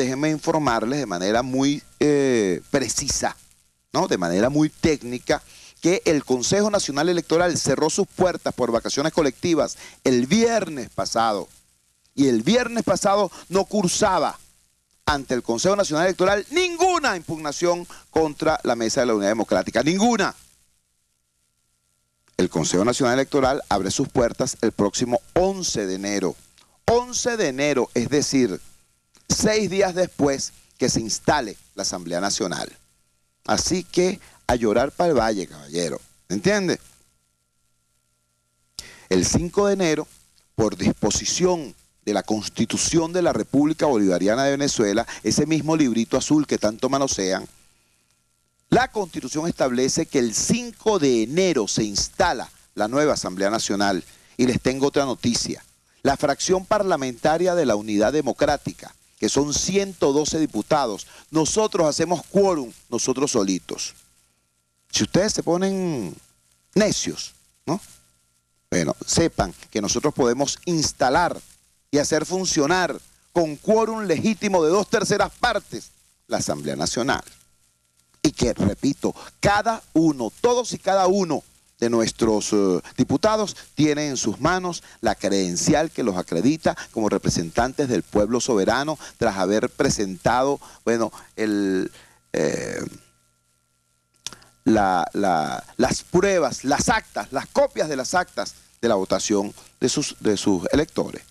déjenme informarles de manera muy precisa, ¿no? De manera muy técnica, que el Consejo Nacional Electoral cerró sus puertas por vacaciones colectivas el viernes pasado. Y el viernes pasado no cursaba ante el Consejo Nacional Electoral ninguna impugnación contra la Mesa de la Unidad Democrática, ninguna. El Consejo Nacional Electoral abre sus puertas el próximo 11 de enero. 11 de enero, es decir, 6 días después que se instale la Asamblea Nacional. Así que a llorar para el valle, caballero. ¿Entiende? El 5 de enero, por disposición de la Constitución de la República Bolivariana de Venezuela, ese mismo librito azul que tanto manosean, la Constitución establece que el 5 de enero se instala la nueva Asamblea Nacional. Y les tengo otra noticia. La fracción parlamentaria de la Unidad Democrática, que son 112 diputados, nosotros hacemos quórum, nosotros solitos. Si ustedes se ponen necios, ¿no? Bueno, sepan que nosotros podemos instalar y hacer funcionar con quórum legítimo de 2/3 partes la Asamblea Nacional. Y que, repito, cada uno, todos y cada uno de nuestros diputados tienen en sus manos la credencial que los acredita como representantes del pueblo soberano tras haber presentado, bueno, las pruebas, las actas, las copias de las actas de la votación de sus electores.